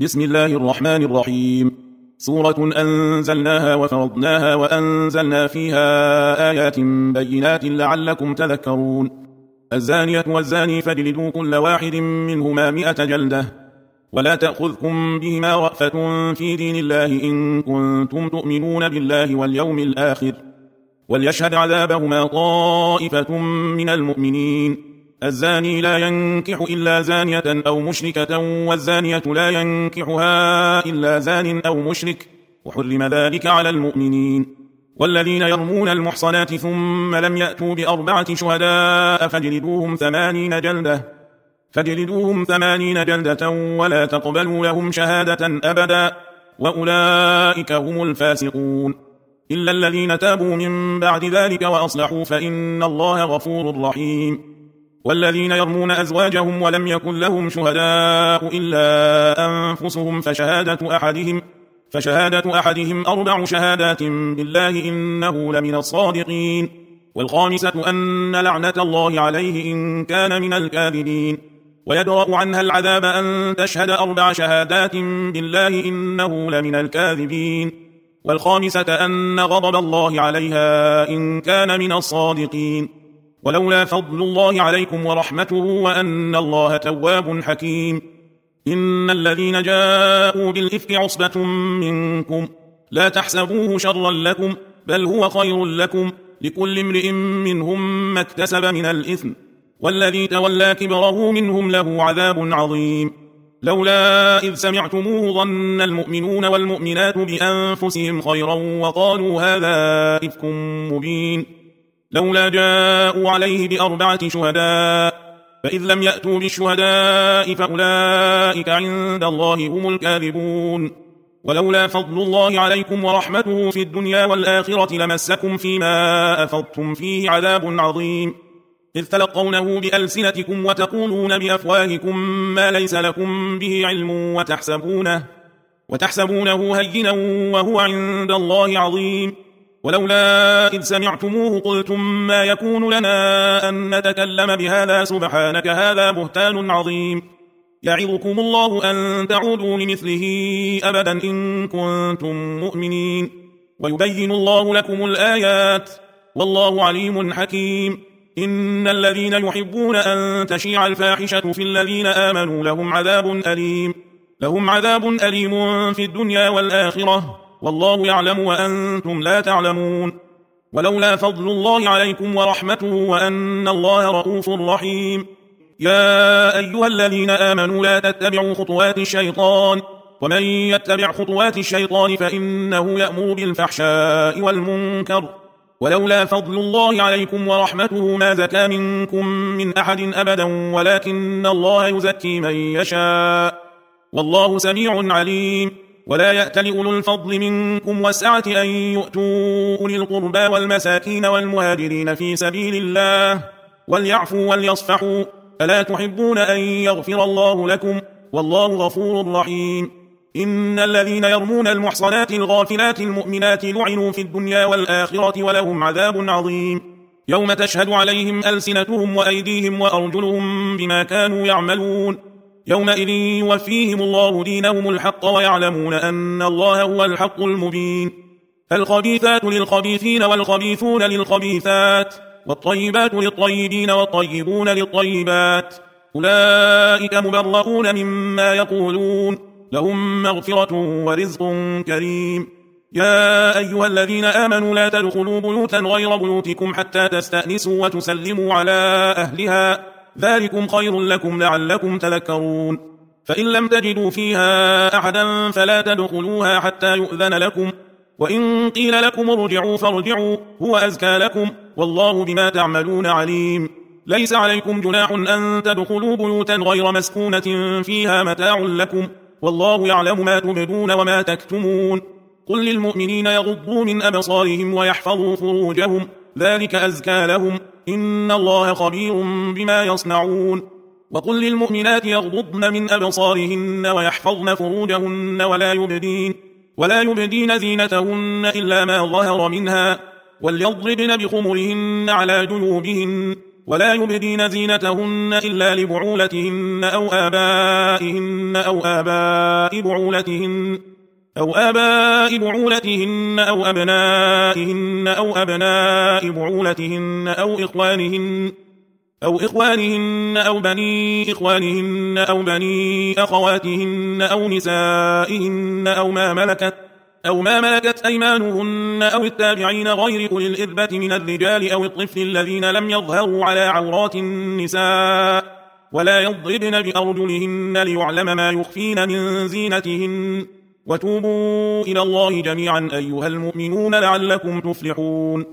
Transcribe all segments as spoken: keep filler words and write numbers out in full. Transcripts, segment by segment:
بسم الله الرحمن الرحيم. سورة أنزلناها وفرضناها وأنزلنا فيها آيات بينات لعلكم تذكرون. الزانية والزاني فاجلدوا كل واحد منهما مئة جلدة ولا تأخذكم بهما رأفة في دين الله إن كنتم تؤمنون بالله واليوم الآخر وليشهد عذابهما طائفة من المؤمنين. الزاني لا ينكح إلا زانية أو مشركة والزانية لا ينكحها إلا زان أو مشرك وحرم ذلك على المؤمنين. والذين يرمون المحصنات ثم لم يأتوا بأربعة شهداء فاجلدوهم ثمانين جلدة فاجلدوهم ثمانين جلدة ولا تقبلوا لهم شهادة أبدا وأولئك هم الفاسقون إلا الذين تابوا من بعد ذلك وأصلحوا فإن الله غفور رحيم. والذين يرمون أزواجهم ولم يكن لهم شهداء إلا أنفسهم فشهادة أحدهم فشهادة أحدهم أربع شهادات بالله إنه لمن الصادقين. والخامسة أن لعنة الله عليه إن كان من الكاذبين. ويدرأ عنها العذاب أن تشهد أربع شهادات بالله إنه لمن الكاذبين. والخامسة أن غضب الله عليها إن كان من الصادقين. ولولا فضل الله عليكم ورحمته وأن الله تواب حكيم. إن الذين جاءوا بالإفك عصبة منكم لا تحسبوه شرا لكم بل هو خير لكم لكل امرئ منهم ما اكتسب من الإثم والذي تولى كبره منهم له عذاب عظيم. لولا إذ سمعتموه ظن المؤمنون والمؤمنات بأنفسهم خيرا وقالوا هذا إفك مبين. لولا جاءوا عليه بأربعة شهداء فإذ لم يأتوا بالشهداء فأولئك عند الله هم الكاذبون. ولولا فضل الله عليكم ورحمته في الدنيا والآخرة لمسكم فيما أفضتم فيه عذاب عظيم إذ تلقونه بألسنتكم وتقولون بأفواهكم ما ليس لكم به علم وتحسبونه, وتحسبونه هينا وهو عند الله عظيم. ولولا إذ سمعتموه قلتم ما يكون لنا أن نتكلم بهذا سبحانك هذا بهتان عظيم. يعظكم الله أن تعودوا لمثله أبدا إن كنتم مؤمنين. ويبين الله لكم الآيات والله عليم حكيم. إن الذين يحبون أن تشيع الفاحشة في الذين آمنوا لهم عذاب أليم لهم عذاب أليم في الدنيا والآخرة والله يعلم وأنتم لا تعلمون. ولولا فضل الله عليكم ورحمته وأن الله رؤوف رحيم. يا أيها الذين آمنوا لا تتبعوا خطوات الشيطان ومن يتبع خطوات الشيطان فإنه يأمر بالفحشاء والمنكر. ولولا فضل الله عليكم ورحمته ما زكى منكم من أحد أبدا ولكن الله يزكي من يشاء والله سميع عليم. ولا يأتل أولو الفضل منكم والسعة أن يؤتوا أولي القربى والمساكين والمهاجرين في سبيل الله وليعفوا وليصفحوا ألا تحبون أن يغفر الله لكم والله غفور رحيم. إن الذين يرمون المحصنات الغافلات المؤمنات لعنوا في الدنيا والآخرة ولهم عذاب عظيم يوم تشهد عليهم ألسنتهم وأيديهم وأرجلهم بما كانوا يعملون يومئذ يوفيهم الله دينهم الحق ويعلمون أن الله هو الحق المبين. الخبيثات للخبيثين والخبيثون للخبيثات والطيبات للطيبين والطيبون للطيبات أولئك مبرؤون مما يقولون لهم مغفرة ورزق كريم. يا أيها الذين آمنوا لا تدخلوا بيوتا غير بيوتكم حتى تستأنسوا وتسلموا على أهلها ذلكم خير لكم لعلكم تذكرون. فإن لم تجدوا فيها أحدا فلا تدخلوها حتى يؤذن لكم وإن قيل لكم ارجعوا فارجعوا هو أزكى لكم والله بما تعملون عليم. ليس عليكم جناح أن تدخلوا بيوتا غير مسكونة فيها متاع لكم والله يعلم ما تبدون وما تكتمون. قل للمؤمنين يغضوا من أبصارهم ويحفظوا فروجهم ذلك أزكى لهم إن الله خبير بما يصنعون. وقل للمؤمنات يغضضن من أبصارهن ويحفظن فروجهن ولا يبدين ولا يبدين زينتهن إلا ما ظهر منها وليضربن بخمرهن على جنوبهن ولا يبدين زينتهن إلا لبعولتهن أو آبائهن أو آباء بعولتهن أو آباء بعولتهن أو أبنائهن أو أبناء بعولتهن أو إخوانهن أو إخوانهن أو بني إخوانهن أو بني أخواتهن أو نسائهن أو ما ملكت أو ما ملكت أيمانهن أو التابعين غير أولي الإربة من الرجال أو الطفل الذين لم يظهروا على عورات النساء ولا يضربن بأرجلهن ليعلم ما يخفين من زينتهن وتوبوا إلى الله جميعا أيها المؤمنون لعلكم تفلحون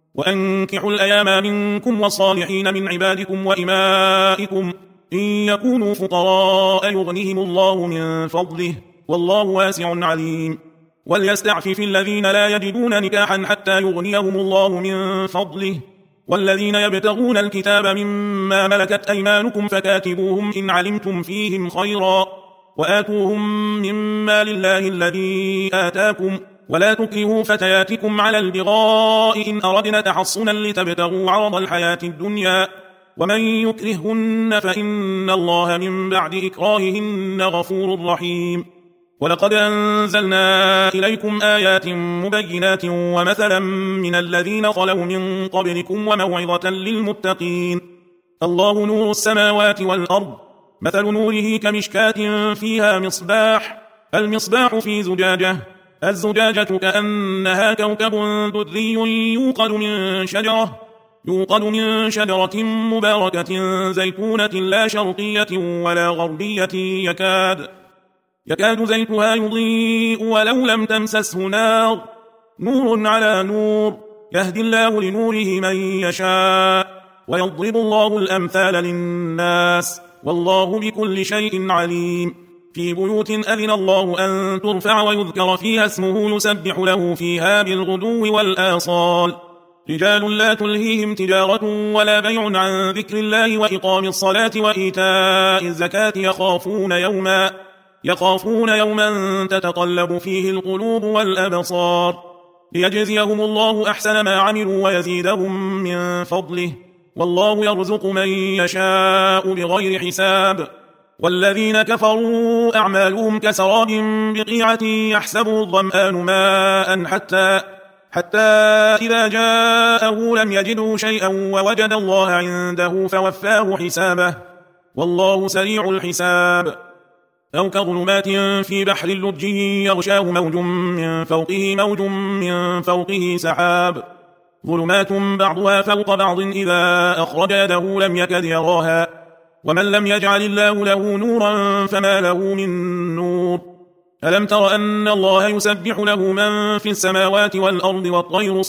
وأنكحوا الأيام منكم والصالحين من عبادكم وإمائكم إن يكونوا فقراء يغنهم الله من فضله والله واسع عليم وليستعفف الذين لا يجدون نكاحا حتى يغنيهم الله من فضله والذين يبتغون الكتاب مما ملكت أيمانكم فكاتبوهم إن علمتم فيهم خيرا وآتوهم مما لله الذي آتاكم ولا تكرهوا فتياتكم على البغاء إن أردنا تحصنا لتبتغوا عرض الحياة الدنيا ومن يكرههن فإن الله من بعد إكراههن غفور رحيم ولقد أنزلنا إليكم آيات مبينات ومثلا من الذين خلوا من قبلكم وموعظة للمتقين الله نور السماوات والأرض مثل نوره كمشكاة فيها مصباح المصباح في زجاجة الزجاجة كأنها كوكب دري يوقد من شجرة يوقد من شجرة مباركة زيتونة لا شرقية ولا غربية يكاد يكاد زيتها يضيء ولو لم تمسسه نار نور على نور يهدي الله لنوره من يشاء ويضرب الله الأمثال للناس والله بكل شيء عليم في بيوت أذن الله أن ترفع ويذكر فيها اسمه يسبح له فيها بالغدو والآصال رجال لا تلهيهم تجارة ولا بيع عن ذكر الله وإقام الصلاة وإيتاء الزكاة يخافون يوما يخافون يوما تتقلب فيه القلوب والأبصار ليجزيهم الله أحسن ما عملوا ويزيدهم من فضله والله يرزق من يشاء بغير حساب والذين كفروا أعمالهم كسراب بقيعة يحسبه الظمآن ماء حتى حتى إذا جاءه لم يجده شيئا ووجد الله عنده فوفاه حسابه والله سريع الحساب أو كظلمات في بحر اللج يغشاه موج من فوقه موج من فوقه سحاب ظلمات بعضها فوق بعض إذا أخرج يده لم يكد يراها ومن لم يجعل الله له نورا فما له من نور ألم تر أن الله يسبح له من في السماوات والأرض والطير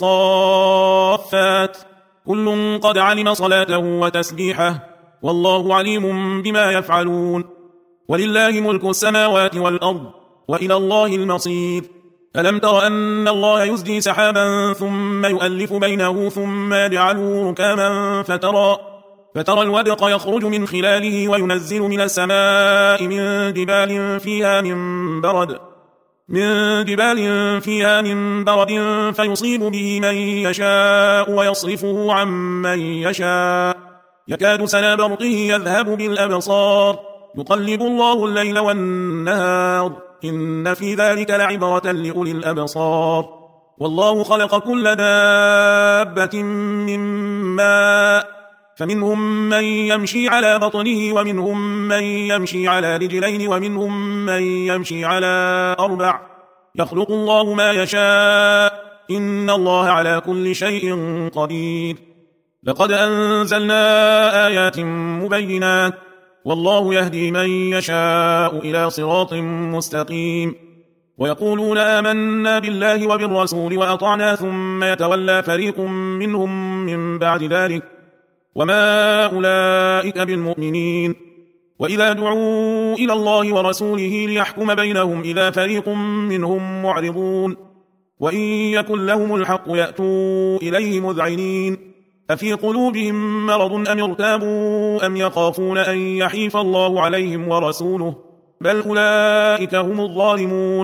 صافات كل قد علم صلاته وتسبيحه والله عليم بما يفعلون ولله ملك السماوات والأرض وإلى الله المصير ألم تر أن الله يزجي سحابا ثم يؤلف بينه ثم يجعله ركاما فترى فترى الودق يخرج من خلاله وينزل من السماء من جبال فيها من برد من جبال فيها من برد فيصيب به من يشاء ويصرفه عن من يشاء يكاد سنا برقه يذهب بالأبصار يقلب الله الليل والنهار إن في ذلك لعبرة لأولي الأبصار والله خلق كل دابة من ماء فمنهم من يمشي على بطنه ومنهم من يمشي على رجلين ومنهم من يمشي على أربع يخلق الله ما يشاء إن الله على كل شيء قدير لقد أنزلنا آيات مبينات والله يهدي من يشاء إلى صراط مستقيم ويقولون آمنا بالله وبالرسول وأطعنا ثم يتولى فريق منهم من بعد ذلك وما أولئك بالمؤمنين وإذا دعوا إلى الله ورسوله ليحكم بينهم إذا فريق منهم معرضون وإن يكن لهم الحق يأتوا إليه مذعنين أفي قلوبهم مرض أم ارتابوا أم يخافون أن يحيف الله عليهم ورسوله بل أولئك هم الظالمون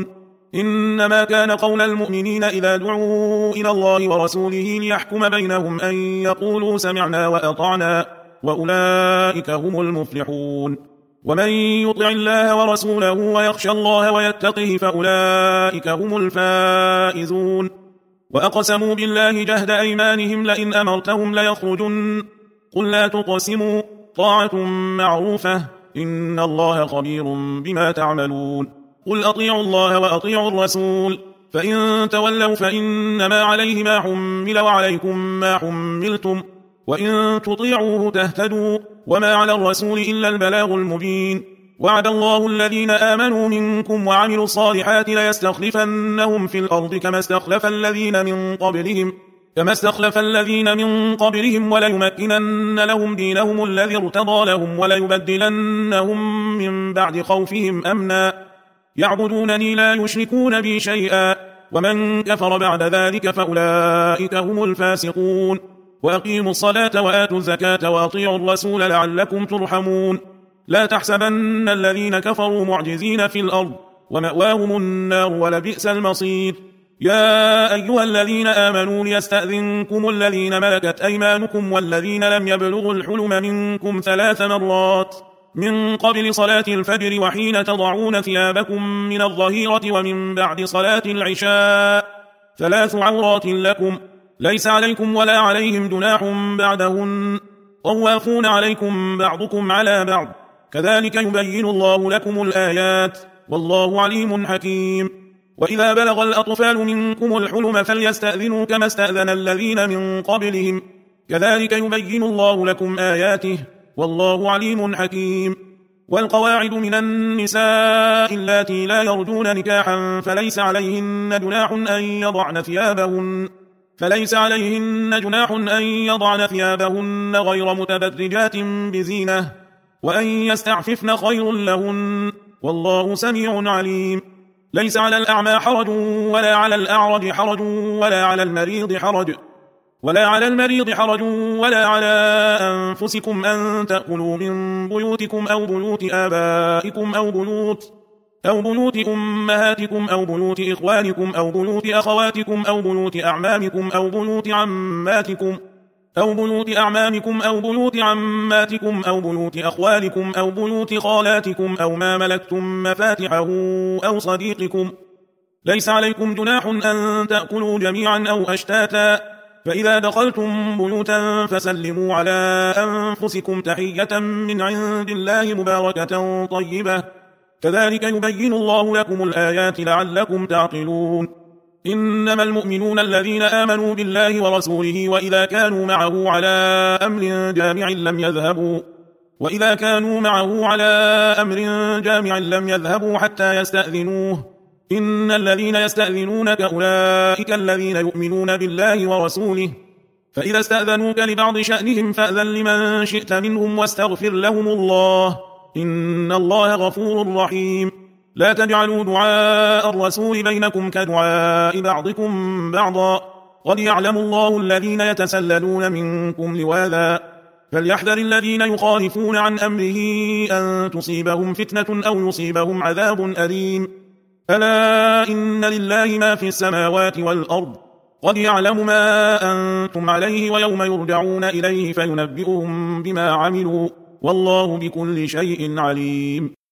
إنما كان قول المؤمنين إذا دعوا إلى الله ورسوله ليحكم بينهم أن يقولوا سمعنا وأطعنا وأولئك هم المفلحون. ومن يطع الله ورسوله ويخشى الله ويتقه فأولئك هم الفائزون. وأقسموا بالله جهد أيمانهم لئن أمرتهم ليخرجن قل لا تقسموا طاعة معروفة إن الله خبير بما تعملون. قل أطيعوا الله وأطيعوا الرسول فإن تولوا فإنما عليه ما حمل وعليكم ما حملتم وإن تطيعوه تهتدوا وما على الرسول إلا البلاغ المبين. وعد الله الذين آمنوا منكم وعملوا الصالحات ليستخلفنهم في الأرض كما استخلف الذين من قبلهم كما استخلف الذين من قبلهم وليمكنن لهم دينهم الذي ارتضى لهم وليبدلنهم من بعد خوفهم أمنا يعبدونني لا يشركون بي شيئا ومن كفر بعد ذلك فأولئك هم الفاسقون. وأقيموا الصلاة وآتوا الزكاة وأطيعوا الرسول لعلكم ترحمون. لا تحسبن الذين كفروا معجزين في الأرض ومأواهم النار ولبئس المصير. يا أيها الذين آمنوا ليستأذنكم الذين ملكت أيمانكم والذين لم يبلغوا الحلم منكم ثلاث مرات من قبل صلاة الفجر وحين تضعون ثيابكم من الظهيرة ومن بعد صلاة العشاء ثلاث عورات لكم ليس عليكم ولا عليهم جناح بعدهن طوافون عليكم بعضكم على بعض كذلك يبين الله لكم الآيات والله عليم حكيم. وإذا بلغ الأطفال منكم الحلم فليستأذنوا كما استأذن الذين من قبلهم كذلك يبين الله لكم آياته والله عليم حكيم. والقواعد من النساء اللاتي لا يرجون نكاحا فليس عليهن جناح أن يضعن ثيابهن فليس عليهن جناح أن يضعن ثيابهن غير متبرجات بزينة وأن يستعففن خير لهن والله سميع عليم. ليس على الأعمى حرج ولا على الأعرج حرج ولا على المريض حرج ولا على المريض حرج ولا على أنفسكم أن تأكلوا من بيوتكم أو بيوت آبائكم أو بيوت أو بيوت أمهاتكم أو بيوت إخوانكم أو بيوت أخواتكم أو بيوت أعمامكم أو بيوت عماتكم أو بيوت أعمامكم أو بيوت عماتكم أو بيوت أخوالكم أو بيوت خالاتكم أو ما ملكتم مفاتحه أو صديقكم. ليس عليكم جناح أن تأكلوا جميعا أو أشتاتا فإذا دخلتم بيوتا فسلموا على أنفسكم تحية من عند الله مباركة طيبة كذلك يبين الله لكم الآيات لعلكم تعقلون. إنما المؤمنون الذين آمنوا بالله ورسوله وإذا كانوا معه على أمر جامع لم يذهبوا وإذا كانوا معه على أمر جامع لم يذهبوا حتى يستأذنوه إن الذين يستأذنونك أولئك الذين يؤمنون بالله ورسوله فإذا استأذنوك لبعض شأنهم فأذن لمن شئت منهم واستغفر لهم الله إن الله غفور رحيم. لا تجعلوا دعاء الرسول بينكم كدعاء بعضكم بعضا قد يعلم الله الذين يتسللون منكم لواذا فليحذر الذين يخالفون عن أمره أن تصيبهم فتنة أو يصيبهم عذاب أليم. ألا إن لله ما في السماوات والأرض قد يعلم ما أنتم عليه ويوم يرجعون إليه فينبئهم بما عملوا والله بكل شيء عليم.